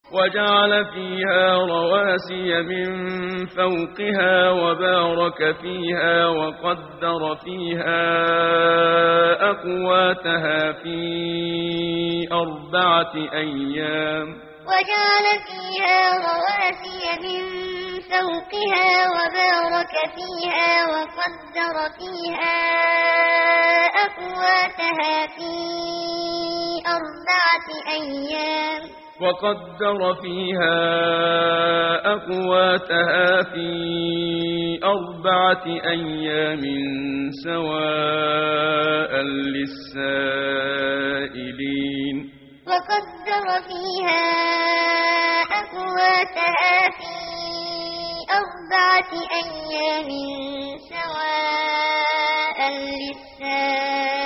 وجعل فيها رواسي من فوقها وبارك فيها وقدر فيها أقواتها في 4 أيام. وجعل فيها رواسي من فوقها وبارك فيها وقدر فيها أقواتها في 4 أيام. وقدر فيها أقواتها في 4 أيام سواء للسائلين. وقدر فيها أقواتها في 4 أيام سواء للسائلين.